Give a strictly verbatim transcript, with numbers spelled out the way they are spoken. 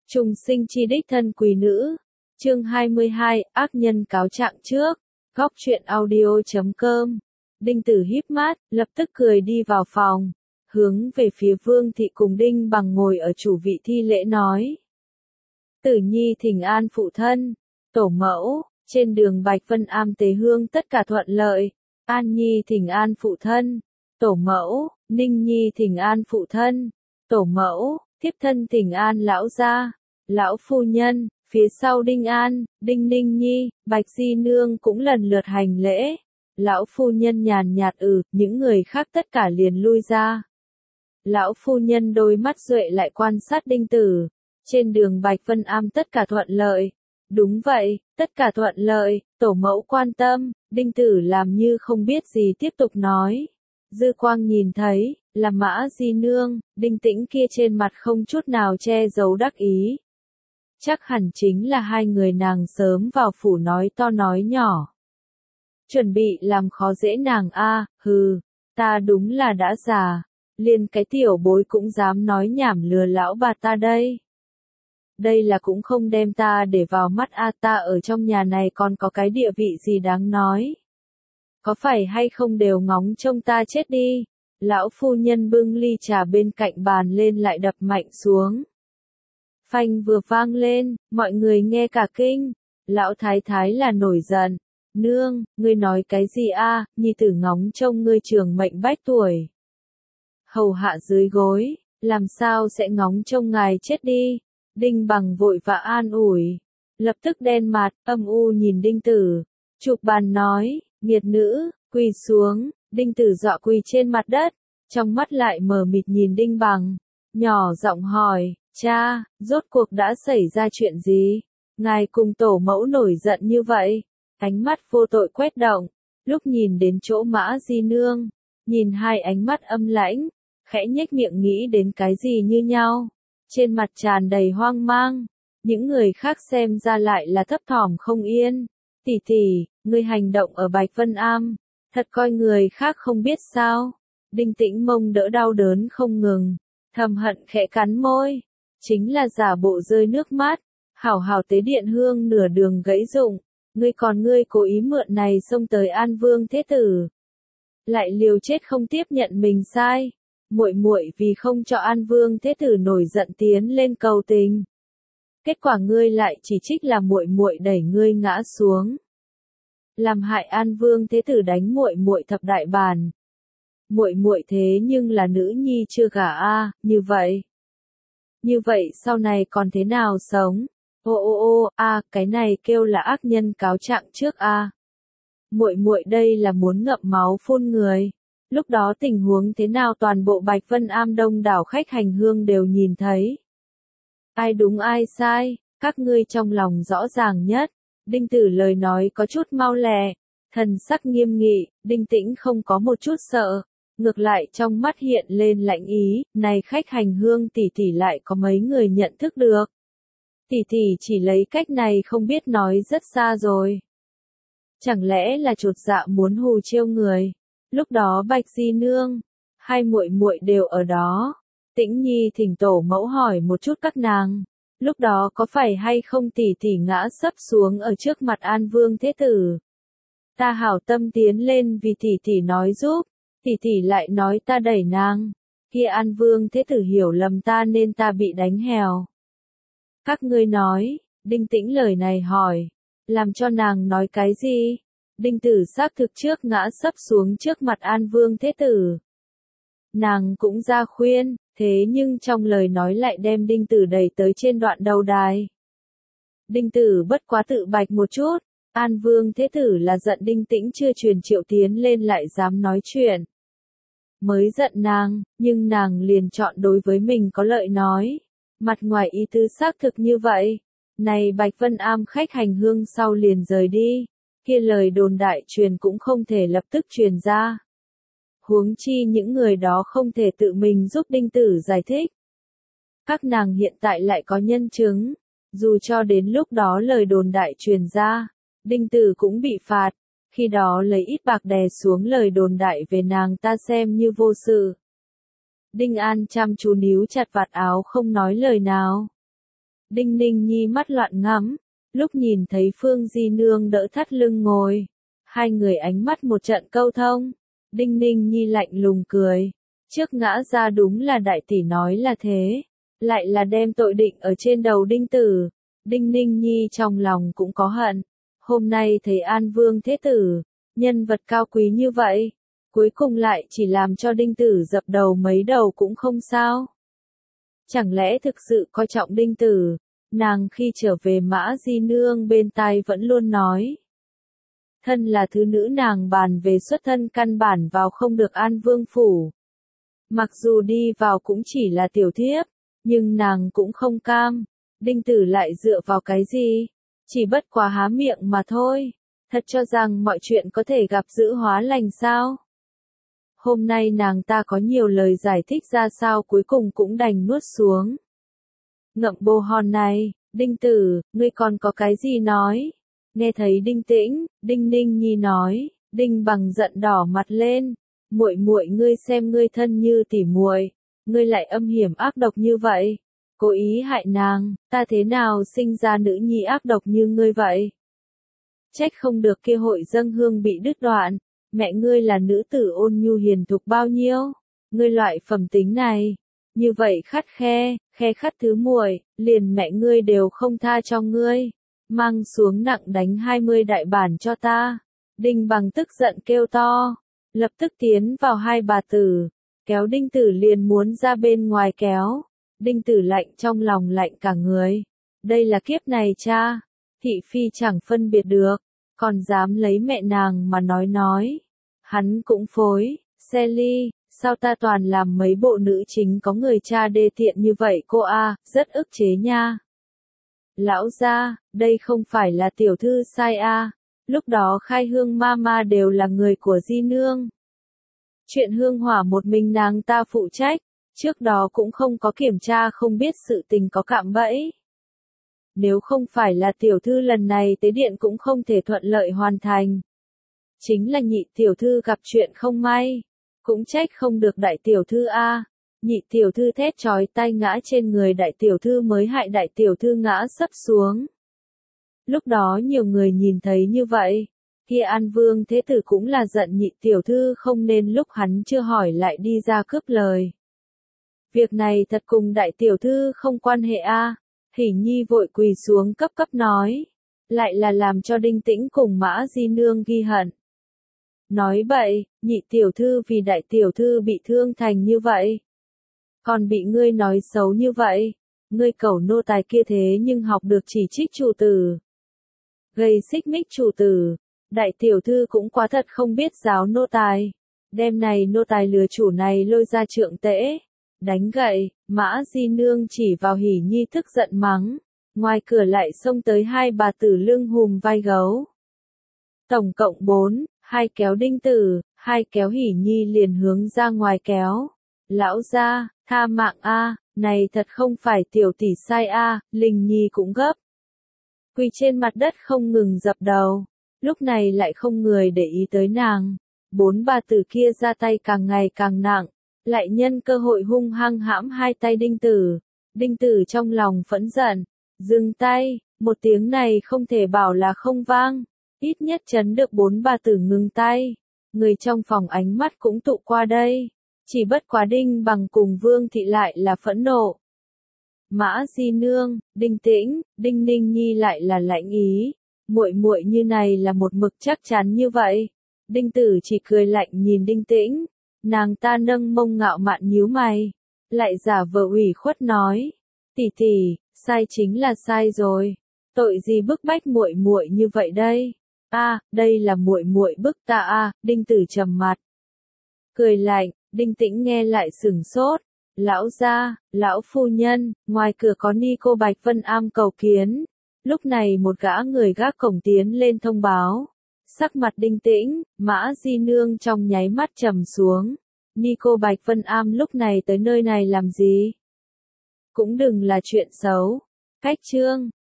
Trùng sinh chi đích thân quý nữ. Chương hai mươi hai, ác nhân cáo trạng trước. Góc truyện audio chấm com. Đinh Tử híp mắt, lập tức cười đi vào phòng, hướng về phía Vương thị cùng Đinh Bằng ngồi ở chủ vị thi lễ nói: Tử nhi thỉnh an phụ thân, tổ mẫu, trên đường Bạch Vân Am tế hương tất cả thuận lợi. An nhi thỉnh an phụ thân, tổ mẫu, Ninh nhi thỉnh an phụ thân, tổ mẫu, thiếp thân thỉnh an lão gia, lão phu nhân. Phía sau Đinh An, Đinh Ninh Nhi, Bạch Di Nương cũng lần lượt hành lễ. Lão phu nhân nhàn nhạt ừ, những người khác tất cả liền lui ra. Lão phu nhân đôi mắt duệ lại quan sát Đinh Tử. Trên đường Bạch Vân Am tất cả thuận lợi. Đúng vậy, tất cả thuận lợi, tổ mẫu quan tâm. Đinh Tử làm như không biết gì tiếp tục nói. Dư quang nhìn thấy, là Mã Di Nương, Đinh Tĩnh kia trên mặt không chút nào che giấu đắc ý. Chắc hẳn chính là hai người nàng sớm vào phủ nói to nói nhỏ. Chuẩn bị làm khó dễ nàng a, hừ, ta đúng là đã già, liền cái tiểu bối cũng dám nói nhảm lừa lão bà ta đây. Đây là cũng không đem ta để vào mắt a, ta ở trong nhà này còn có cái địa vị gì đáng nói. Có phải hay không đều ngóng trông ta chết đi. Lão phu nhân bưng ly trà bên cạnh bàn lên lại đập mạnh xuống. Phanh vừa vang lên, mọi người nghe cả kinh. Lão thái thái là nổi giận. Nương, ngươi nói cái gì a? Nhi tử ngóng trông ngươi trường mệnh bách tuổi. Hầu hạ dưới gối, làm sao sẽ ngóng trông ngài chết đi? Đinh Bằng vội vã an ủi. Lập tức đen mặt, âm u nhìn Đinh Tử. Chụp bàn nói, nghiệt nữ, quỳ xuống. Đinh Tử dọa quỳ trên mặt đất, trong mắt lại mờ mịt nhìn Đinh Bằng. Nhỏ giọng hỏi. Cha, rốt cuộc đã xảy ra chuyện gì? Ngài cùng tổ mẫu nổi giận như vậy. Ánh mắt vô tội quét động, lúc nhìn đến chỗ Mã Di Nương, nhìn hai ánh mắt âm lãnh, khẽ nhếch miệng nghĩ đến cái gì như nhau. Trên mặt tràn đầy hoang mang, những người khác xem ra lại là thấp thỏm không yên. Tỷ tỷ, ngươi hành động ở Bạch Vân Am, thật coi người khác không biết sao? Đinh Tĩnh mông đỡ đau đớn không ngừng, thầm hận khẽ cắn môi. Chính là giả bộ rơi nước mắt, hảo hảo tế điện hương nửa đường gãy rụng, ngươi còn ngươi cố ý mượn này xông tới An Vương Thế Tử. Lại liều chết không tiếp nhận mình sai, muội muội vì không cho An Vương Thế Tử nổi giận tiến lên cầu tình. Kết quả ngươi lại chỉ trích là muội muội đẩy ngươi ngã xuống. Làm hại An Vương Thế Tử đánh muội muội thập đại bàn. Muội muội thế nhưng là nữ nhi chưa gả a, như vậy. Như vậy sau này còn thế nào sống? Ô ô ô, a, cái này kêu là ác nhân cáo trạng trước a. Muội muội đây là muốn ngậm máu phun người. Lúc đó tình huống thế nào toàn bộ Bạch Vân Am đông đảo khách hành hương đều nhìn thấy. Ai đúng ai sai, các ngươi trong lòng rõ ràng nhất. Đinh Tử lời nói có chút mau lẹ, thần sắc nghiêm nghị, Đinh Tĩnh không có một chút sợ. Ngược lại trong mắt hiện lên lạnh ý, này khách hành hương tỷ tỷ lại có mấy người nhận thức được. Tỷ tỷ chỉ lấy cách này không biết nói rất xa rồi. Chẳng lẽ là chột dạ muốn hù trêu người? Lúc đó Bạch Di Nương, hai muội muội đều ở đó. Tĩnh Nhi thỉnh tổ mẫu hỏi một chút các nàng. Lúc đó có phải hay không tỷ tỷ ngã sấp xuống ở trước mặt An Vương Thế Tử? Ta hảo tâm tiến lên vì tỷ tỷ nói giúp. Tỷ tỷ lại nói ta đẩy nàng, kia An Vương Thế Tử hiểu lầm ta nên ta bị đánh hèo. Các ngươi nói, Đinh Tĩnh lời này hỏi, làm cho nàng nói cái gì? Đinh Tử xác thực trước ngã sấp xuống trước mặt An Vương Thế Tử. Nàng cũng ra khuyên, thế nhưng trong lời nói lại đem Đinh Tử đẩy tới trên đoạn đầu đài. Đinh Tử bất quá tự bạch một chút. An Vương Thế Tử là giận Đinh Tĩnh chưa truyền triệu tiến lên lại dám nói chuyện. Mới giận nàng, nhưng nàng liền chọn đối với mình có lợi nói. Mặt ngoài ý tứ xác thực như vậy. Này Bạch Vân Am khách hành hương sau liền rời đi. Kia lời đồn đại truyền cũng không thể lập tức truyền ra. Huống chi những người đó không thể tự mình giúp Đinh Tử giải thích. Các nàng hiện tại lại có nhân chứng. Dù cho đến lúc đó lời đồn đại truyền ra. Đinh Tử cũng bị phạt, khi đó lấy ít bạc đè xuống lời đồn đại về nàng ta xem như vô sự. Đinh An chăm chú níu chặt vạt áo không nói lời nào. Đinh Ninh Nhi mắt loạn ngắm, lúc nhìn thấy Phương Di Nương đỡ thắt lưng ngồi, hai người ánh mắt một trận câu thông. Đinh Ninh Nhi lạnh lùng cười, trước ngã ra đúng là đại tỷ nói là thế, lại là đem tội định ở trên đầu Đinh Tử. Đinh Ninh Nhi trong lòng cũng có hận, hôm nay thấy An Vương Thế Tử, nhân vật cao quý như vậy, cuối cùng lại chỉ làm cho Đinh Tử dập đầu mấy đầu cũng không sao. Chẳng lẽ thực sự coi trọng Đinh Tử, nàng khi trở về Mã Di Nương bên tai vẫn luôn nói. Thân là thứ nữ nàng bàn về xuất thân căn bản vào không được An Vương phủ. Mặc dù đi vào cũng chỉ là tiểu thiếp, nhưng nàng cũng không cam. Đinh Tử lại dựa vào cái gì? Chỉ bất quá há miệng mà thôi. Thật cho rằng mọi chuyện có thể gặp dữ hóa lành sao? Hôm nay nàng ta có nhiều lời giải thích ra sao cuối cùng cũng đành nuốt xuống. Ngậm bồ hòn này, Đinh Tử, ngươi còn có cái gì nói? Nghe thấy Đinh Tĩnh, Đinh Ninh Nhi nói, Đinh Bằng giận đỏ mặt lên, muội muội ngươi xem ngươi thân như tỉ muội, ngươi lại âm hiểm ác độc như vậy, cố ý hại nàng, ta thế nào sinh ra nữ nhi ác độc như ngươi vậy? Trách không được kia hội dâng hương bị đứt đoạn, mẹ ngươi là nữ tử ôn nhu hiền thục bao nhiêu, ngươi loại phẩm tính này, như vậy khắt khe, khe khắt thứ muội, liền mẹ ngươi đều không tha cho ngươi. Mang xuống nặng đánh hai mươi đại bản cho ta. Đinh Bằng tức giận kêu to, lập tức tiến vào hai bà tử, kéo Đinh Tử liền muốn ra bên ngoài kéo. Đinh Tử lạnh trong lòng lạnh cả người. Đây là kiếp này cha, thị phi chẳng phân biệt được, còn dám lấy mẹ nàng mà nói nói. Hắn cũng phối, xe ly, sao ta toàn làm mấy bộ nữ chính có người cha đê tiện như vậy cô a, rất ức chế nha. Lão gia, đây không phải là tiểu thư sai a, lúc đó Khai Hương Mama đều là người của Di Nương. Chuyện hương hỏa một mình nàng ta phụ trách, trước đó cũng không có kiểm tra không biết sự tình có cạm bẫy. Nếu không phải là tiểu thư lần này tế điện cũng không thể thuận lợi hoàn thành. Chính là nhị tiểu thư gặp chuyện không may, cũng trách không được đại tiểu thư a. Nhị tiểu thư thét chói tai ngã trên người đại tiểu thư mới hại đại tiểu thư ngã sấp xuống. Lúc đó nhiều người nhìn thấy như vậy, kia An Vương Thế Tử cũng là giận nhị tiểu thư không nên lúc hắn chưa hỏi lại đi ra cướp lời. Việc này thật cùng đại tiểu thư không quan hệ a. Hỉ Nhi vội quỳ xuống cấp cấp nói, lại là làm cho Đinh Tĩnh cùng Mã Di Nương ghi hận. Nói bậy, nhị tiểu thư vì đại tiểu thư bị thương thành như vậy. Còn bị ngươi nói xấu như vậy, ngươi cẩu nô tài kia thế nhưng học được chỉ trích chủ tử. Gây xích mích chủ tử, đại tiểu thư cũng quá thật không biết giáo nô tài. Đêm này nô tài lừa chủ này lôi ra trượng tễ, đánh gậy, Mã Di Nương chỉ vào Hỉ Nhi tức giận mắng, ngoài cửa lại xông tới hai bà tử lưng hùm vai gấu. Tổng cộng bốn, hai kéo Đinh Tử, hai kéo Hỉ Nhi liền hướng ra ngoài kéo. Lão gia, tha mạng a, này thật không phải tiểu tỷ sai a, Linh Nhi cũng gấp. Quỳ trên mặt đất không ngừng dập đầu, lúc này lại không người để ý tới nàng. Bốn bà tử kia ra tay càng ngày càng nặng, lại nhân cơ hội hung hăng hãm hai tay Đinh Tử. Đinh Tử trong lòng phẫn giận, dừng tay, một tiếng này không thể bảo là không vang, ít nhất chấn được bốn bà tử ngừng tay. Người trong phòng ánh mắt cũng tụ qua đây. Chỉ bất quá Đinh Bằng cùng Vương Thị lại là phẫn nộ. Mã Di Nương, Đinh Tĩnh, Đinh Ninh Nhi lại là lãnh ý, muội muội như này là một mực chắc chắn như vậy. Đinh Tử chỉ cười lạnh nhìn Đinh Tĩnh, nàng ta nâng mông ngạo mạn nhíu mày, lại giả vờ ủy khuất nói, tỷ tỷ, sai chính là sai rồi, tội gì bức bách muội muội như vậy đây? A, đây là muội muội bức ta a, Đinh Tử trầm mặt, cười lạnh. Đinh Tĩnh nghe lại sửng sốt, lão gia, lão phu nhân, ngoài cửa có ni cô Bạch Vân Am cầu kiến. Lúc này một gã người gác cổng tiến lên thông báo, sắc mặt Đinh Tĩnh, Mã Di Nương trong nháy mắt trầm xuống. Ni cô Bạch Vân Am lúc này tới nơi này làm gì? Cũng đừng là chuyện xấu. Cách chương